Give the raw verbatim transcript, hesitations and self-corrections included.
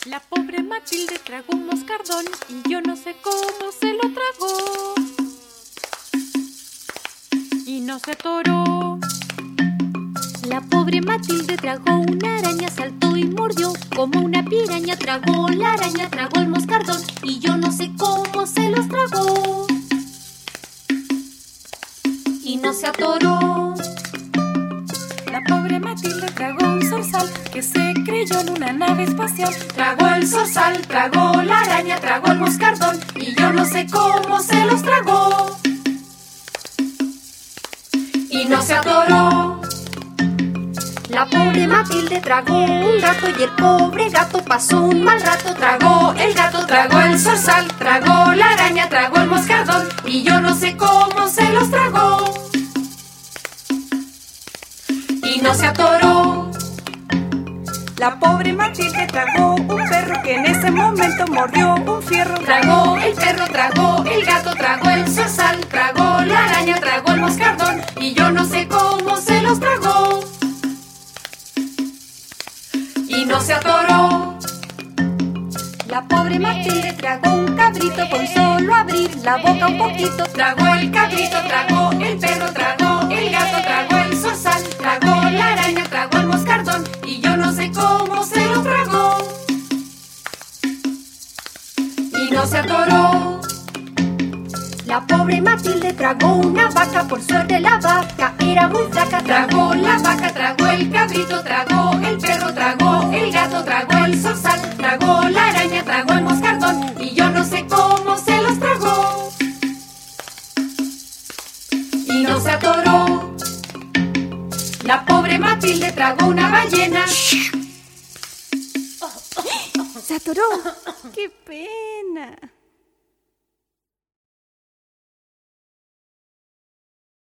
La pobre Matilde tragó un moscardón y yo no sé cómo se lo tragó. Y no se atoró. La pobre Matilde tragó una araña, saltó y mordió como una piraña. Tragó la araña, tragó el moscardón y yo no sé cómo se los tragó. Y no se atoró. La pobre Matilde tragó un zorzal que se creyó en una nave espacial. Tragó el zorzal, tragó la araña, tragó el moscardón y yo no sé cómo se los tragó. Y no se atoró. La pobre Matilde tragó un gato y el pobre gato pasó un mal rato. Tragó el gato, tragó el zorzal, tragó la araña, tragó el moscardón y yo no sé cómo se los tragó. Y no se atoró. La pobre Matilde tragó un perro que en ese momento mordió un fierro. Tragó el perro, tragó el gato, tragó el zorzal, tragó la araña, tragó el moscardón y yo no sé cómo se los tragó. Y no se atoró. La pobre Matilde tragó un cabrito con solo abrir la boca un poquito. Tragó el cabrito, tragó el perro, tragó el gato, tragó el zorzal, tragó la araña, tragó el moscardón y yo no sé cómo se lo tragó. Y no se atoró. La pobre Matilde tragó una vaca, por suerte la vaca era muy flaca. Tragó la vaca, tragó el cabrito, tragó el perro, tragó el gato, tragó el zorzal, tragó la araña, tragó el moscardón y yo no sé cómo se los tragó. Y no se atoró. La pobre Matilde tragó una ballena. ¡Se atoró! ¡Qué pena!